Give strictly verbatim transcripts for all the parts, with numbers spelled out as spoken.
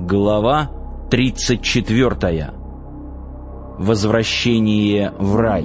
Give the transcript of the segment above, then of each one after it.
Глава тридцать четвёртая. Возвращение в рай.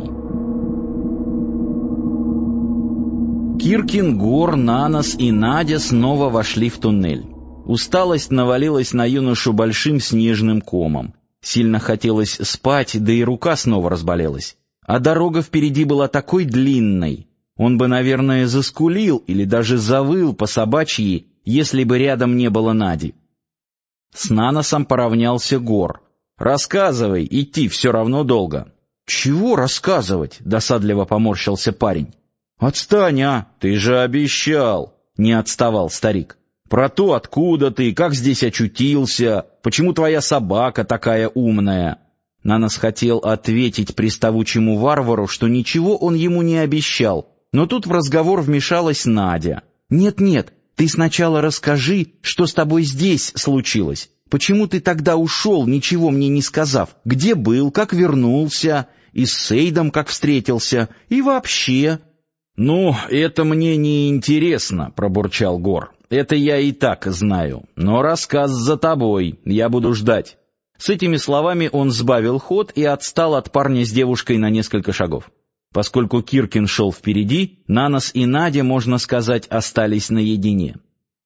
Киркин, Гор, Нанос и Надя снова вошли в туннель. Усталость навалилась на юношу большим снежным комом. Сильно хотелось спать, да и рука снова разболелась. А дорога впереди была такой длинной. Он бы, наверное, заскулил или даже завыл по собачьи, если бы рядом не было Нади. С Наносом поравнялся Гор. «Рассказывай, идти все равно долго». «Чего рассказывать?» — досадливо поморщился парень. «Отстань, а! Ты же обещал!» — не отставал старик. «Про то, откуда ты, как здесь очутился, почему твоя собака такая умная». Нанос хотел ответить приставучему варвару, что ничего он ему не обещал, но тут в разговор вмешалась Надя. «Нет-нет, ты сначала расскажи, что с тобой здесь случилось. Почему ты тогда ушел, ничего мне не сказав? Где был, как вернулся, и с Сейдом как встретился, и вообще...» «Ну, это мне не интересно», — пробурчал Гор. «Это я и так знаю. Но рассказ за тобой, я буду ждать». С этими словами он сбавил ход и отстал от парня с девушкой на несколько шагов. Поскольку Киркин шел впереди, Нанос и Надя, можно сказать, остались наедине.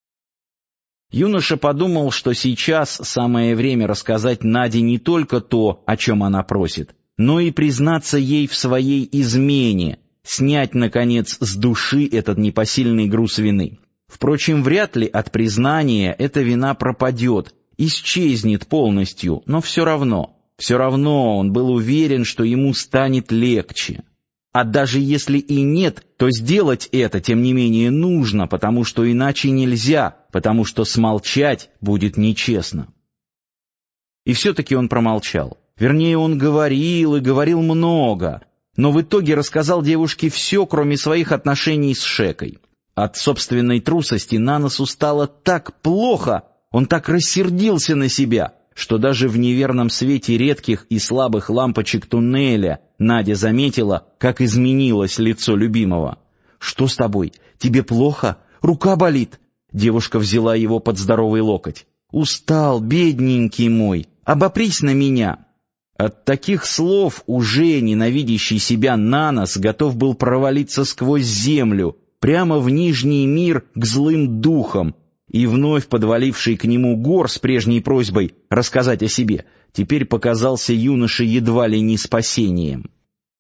Юноша подумал, что сейчас самое время рассказать Наде не только то, о чем она просит, но и признаться ей в своей измене, снять, наконец, с души этот непосильный груз вины. Впрочем, вряд ли от признания эта вина пропадет, исчезнет полностью, но все равно, все равно он был уверен, что ему станет легче. А даже если и нет, то сделать это, тем не менее, нужно, потому что иначе нельзя, потому что смолчать будет нечестно. И все-таки он промолчал. Вернее, он говорил и говорил много, но в итоге рассказал девушке все, кроме своих отношений с Шекой. От собственной трусости Наносу стало так плохо, он так рассердился на себя, что даже в неверном свете редких и слабых лампочек туннеля Надя заметила, как изменилось лицо любимого. «Что с тобой? Тебе плохо? Рука болит?» Девушка взяла его под здоровый локоть. «Устал, бедненький мой, обопрись на меня». От таких слов уже ненавидящий себя Нанос готов был провалиться сквозь землю, прямо в нижний мир к злым духам, и вновь подваливший к нему Гор с прежней просьбой рассказать о себе теперь показался юноше едва ли не спасением.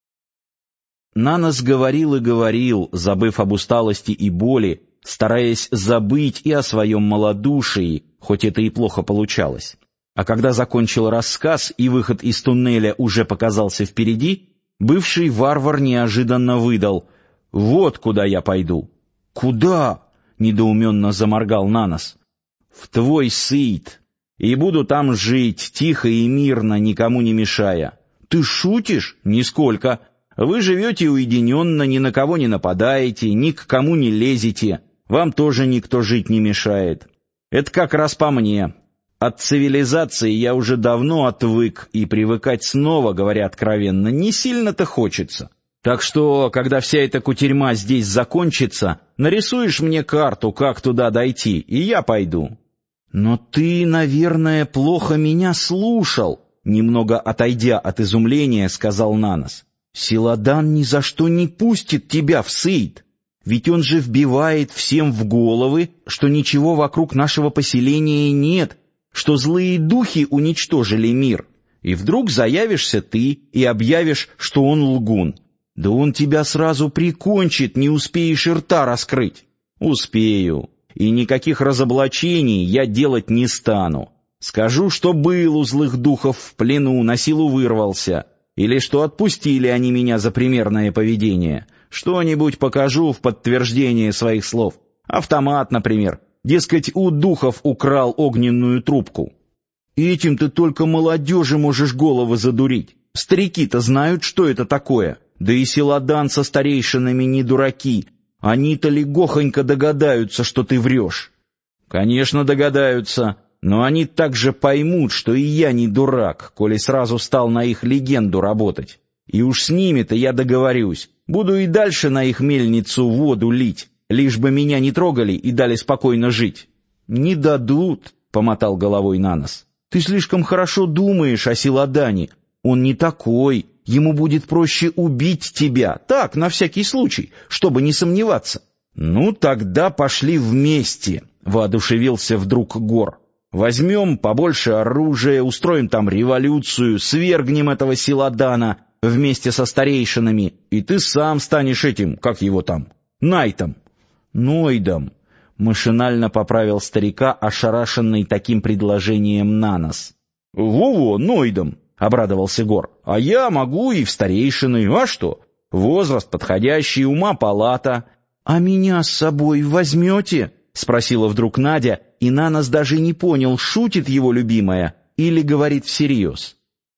Нанос говорил и говорил, забыв об усталости и боли, стараясь забыть и о своем малодушии, хоть это и плохо получалось. А когда закончил рассказ и выход из туннеля уже показался впереди, бывший варвар неожиданно выдал: «Вот куда я пойду». «Куда?» — недоуменно заморгал Нанос. «В твой Сейд, и буду там жить, тихо и мирно, никому не мешая». «Ты шутишь?» «Нисколько. Вы живете уединенно, ни на кого не нападаете, ни к кому не лезете, вам тоже никто жить не мешает. Это как раз по мне. От цивилизации я уже давно отвык, и привыкать снова, говоря откровенно, не сильно-то хочется. Так что, когда вся эта кутерьма здесь закончится, нарисуешь мне карту, как туда дойти, и я пойду». «Но ты, наверное, плохо меня слушал», — немного отойдя от изумления, сказал Нанос. «Силадан ни за что не пустит тебя в Сейд, ведь он же вбивает всем в головы, что ничего вокруг нашего поселения нет, что злые духи уничтожили мир, и вдруг заявишься ты и объявишь, что он лгун. Да он тебя сразу прикончит, не успеешь и рта раскрыть». «Успею, и никаких разоблачений я делать не стану. Скажу, что был у злых духов в плену, на силу вырвался, или что отпустили они меня за примерное поведение. Что-нибудь покажу в подтверждение своих слов. Автомат, например. Дескать, у духов украл огненную трубку». «Этим ты только молодежи можешь головы задурить. Старики-то знают, что это такое. Да и Силадан со старейшинами не дураки. Они-то легохонько догадаются, что ты врешь». «Конечно догадаются, но они также поймут, что и я не дурак, коли сразу стал на их легенду работать. И уж с ними-то я договорюсь. Буду и дальше на их мельницу воду лить, лишь бы меня не трогали и дали спокойно жить». «Не дадут», — помотал головой Нанос. Ты слишком хорошо думаешь о Силадане. Он не такой, ему будет проще убить тебя, так, на всякий случай, чтобы не сомневаться». «Ну, тогда пошли вместе», — воодушевился вдруг Гор. «Возьмем побольше оружия, устроим там революцию, свергнем этого Силадана вместе со старейшинами, и ты сам станешь этим, как его там, Найтом». «Нойдом», — машинально поправил старика, ошарашенный таким предложением Нанос. «Во-во, Нойдом», — обрадовался Гор. «А я могу и в старейшины, а что? Возраст подходящий, ума палата». «А меня с собой возьмете?» — спросила вдруг Надя, и Нанос даже не понял, шутит его любимая или говорит всерьез.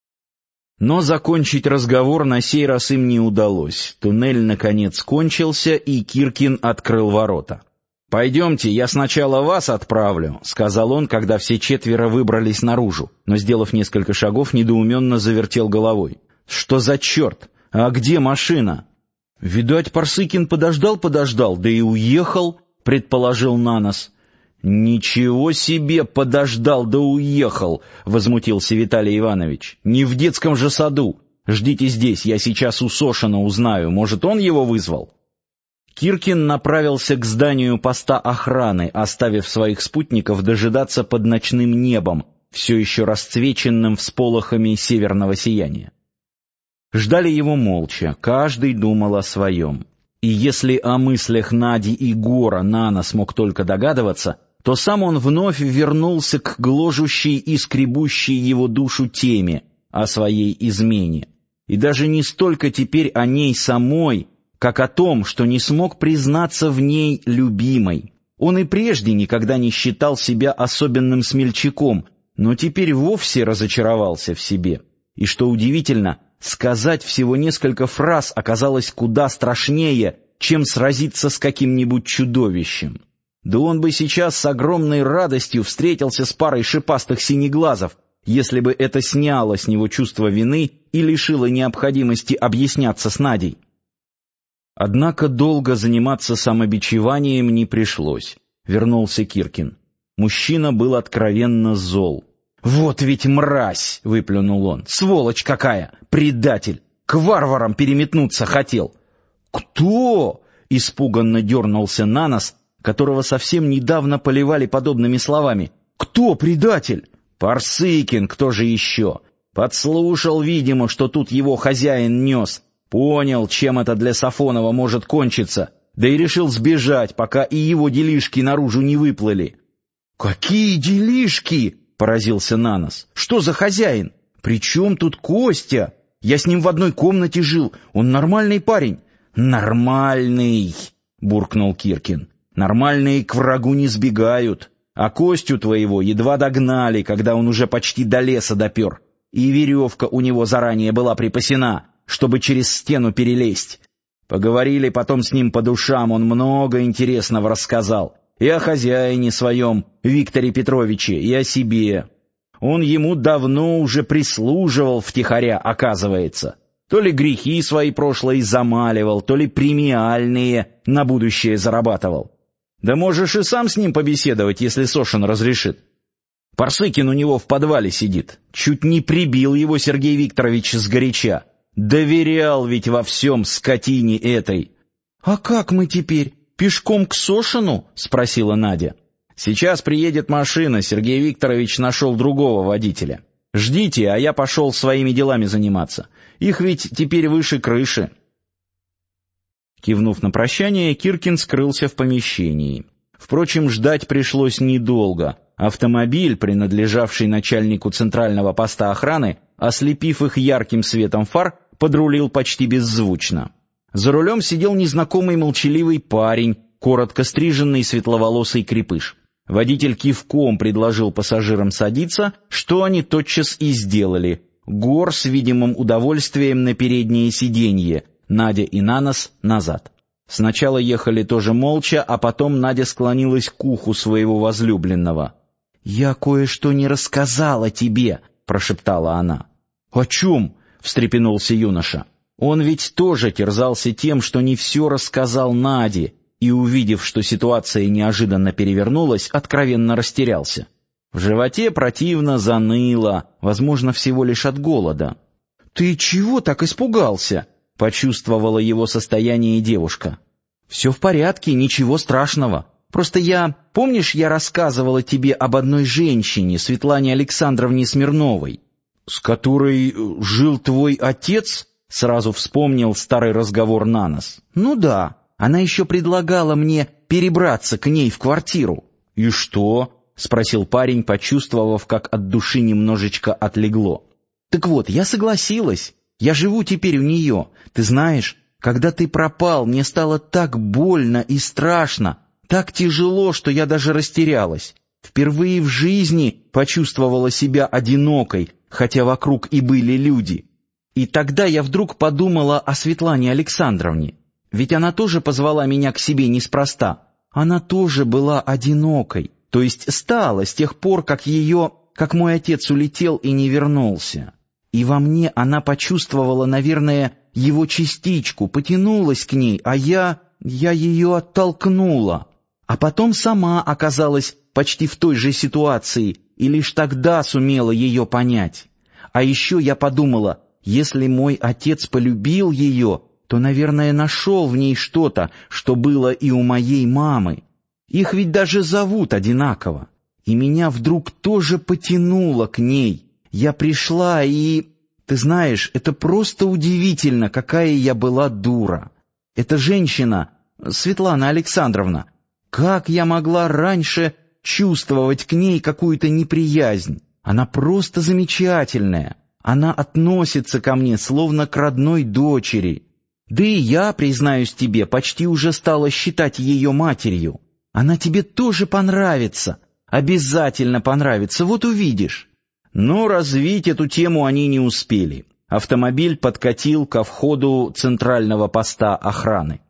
Но закончить разговор на сей раз им не удалось. Туннель, наконец, кончился, и Киркин открыл ворота. «Пойдемте, я сначала вас отправлю», — сказал он, когда все четверо выбрались наружу, но, сделав несколько шагов, недоуменно завертел головой. «Что за черт? А где машина?» «Видать, Парсыкин подождал-подождал, да и уехал», — предположил Нанос. «Ничего себе подождал да уехал!» — возмутился Виталий Иванович. «Не в детском же саду. Ждите здесь, я сейчас у Сошина узнаю. Может, он его вызвал?» Киркин направился к зданию поста охраны, оставив своих спутников дожидаться под ночным небом, все еще расцвеченным всполохами северного сияния. Ждали его молча, каждый думал о своем. И если о мыслях Нади и Гора Нанос мог только догадываться, то сам он вновь вернулся к гложущей и скребущей его душу теме о своей измене. И даже не столько теперь о ней самой, как о том, что не смог признаться в ней любимой. Он и прежде никогда не считал себя особенным смельчаком, но теперь вовсе разочаровался в себе. И что удивительно, сказать всего несколько фраз оказалось куда страшнее, чем сразиться с каким-нибудь чудовищем. Да он бы сейчас с огромной радостью встретился с парой шипастых синеглазов, если бы это сняло с него чувство вины и лишило необходимости объясняться с Надей. Однако долго заниматься самобичеванием не пришлось. Вернулся Киркин. Мужчина был откровенно зол. «Вот ведь мразь!» — выплюнул он. «Сволочь какая! Предатель! К варварам переметнуться хотел!» «Кто?» — испуганно дернулся Нанос, которого совсем недавно поливали подобными словами. «Кто предатель?» «Парсыкин, кто же еще? Подслушал, видимо, что тут его хозяин нес. Понял, чем это для Сафонова может кончиться, да и решил сбежать, пока и его делишки наружу не выплыли». «Какие делишки?» — поразился Нанос. «Что за хозяин? Причем тут Костя? Я с ним в одной комнате жил, он нормальный парень». «Нормальный!» — буркнул Киркин. «Нормальные к врагу не сбегают, а Костю твоего едва догнали, когда он уже почти до леса допер, и веревка у него заранее была припасена, чтобы через стену перелезть. Поговорили потом с ним по душам, он много интересного рассказал. И о хозяине своем, Викторе Петровиче, и о себе. Он ему давно уже прислуживал втихаря, оказывается. То ли грехи свои прошлые замаливал, то ли премиальные на будущее зарабатывал. Да можешь и сам с ним побеседовать, если Сошин разрешит. Парсыкин у него в подвале сидит. Чуть не прибил его Сергей Викторович сгоряча. Доверял ведь во всем скотине этой». «А как мы теперь? Пешком к Сошину?» — спросила Надя. «Сейчас приедет машина, Сергей Викторович нашел другого водителя. Ждите, а я пошел своими делами заниматься. Их ведь теперь выше крыши». Кивнув на прощание, Киркин скрылся в помещении. Впрочем, ждать пришлось недолго. Автомобиль, принадлежавший начальнику центрального поста охраны, ослепив их ярким светом фар, подрулил почти беззвучно. За рулем сидел незнакомый молчаливый парень, коротко стриженный светловолосый крепыш. Водитель кивком предложил пассажирам садиться, что они тотчас и сделали. Гор с видимым удовольствием на переднее сиденье, Надя и Нанос назад. Сначала ехали тоже молча, а потом Надя склонилась к уху своего возлюбленного. «Я кое-что не рассказала тебе», — прошептала она. «О чем?» — встрепенулся юноша. Он ведь тоже терзался тем, что не все рассказал Наде, и, увидев, что ситуация неожиданно перевернулась, откровенно растерялся. В животе противно заныло, возможно, всего лишь от голода. «Ты чего так испугался?» — почувствовала его состояние девушка. «Все в порядке, ничего страшного. Просто я... Помнишь, я рассказывала тебе об одной женщине, Светлане Александровне Смирновой, с которой жил твой отец?» — сразу вспомнил старый разговор на нос. «Ну да, она еще предлагала мне перебраться к ней в квартиру». «И что?» — спросил парень, почувствовав, как от души немножечко отлегло. «Так вот, я согласилась. Я живу теперь у нее. Ты знаешь, когда ты пропал, мне стало так больно и страшно, так тяжело, что я даже растерялась. Впервые в жизни почувствовала себя одинокой, хотя вокруг и были люди. И тогда я вдруг подумала о Светлане Александровне. Ведь она тоже позвала меня к себе неспроста. Она тоже была одинокой, то есть стала с тех пор, как ее, как мой отец улетел и не вернулся. И во мне она почувствовала, наверное, его частичку, потянулась к ней, а я, я ее оттолкнула. А потом сама оказалась почти в той же ситуации, и лишь тогда сумела ее понять. А еще я подумала, если мой отец полюбил ее, то, наверное, нашел в ней что-то, что было и у моей мамы. Их ведь даже зовут одинаково. И меня вдруг тоже потянуло к ней. Я пришла и... Ты знаешь, это просто удивительно, какая я была дура. Эта женщина, Светлана Александровна, как я могла раньше чувствовать к ней какую-то неприязнь? Она просто замечательная. Она относится ко мне, словно к родной дочери. Да и я, признаюсь тебе, почти уже стала считать ее матерью. Она тебе тоже понравится. Обязательно понравится, вот увидишь». Но развить эту тему они не успели. Автомобиль подкатил ко входу центрального поста охраны.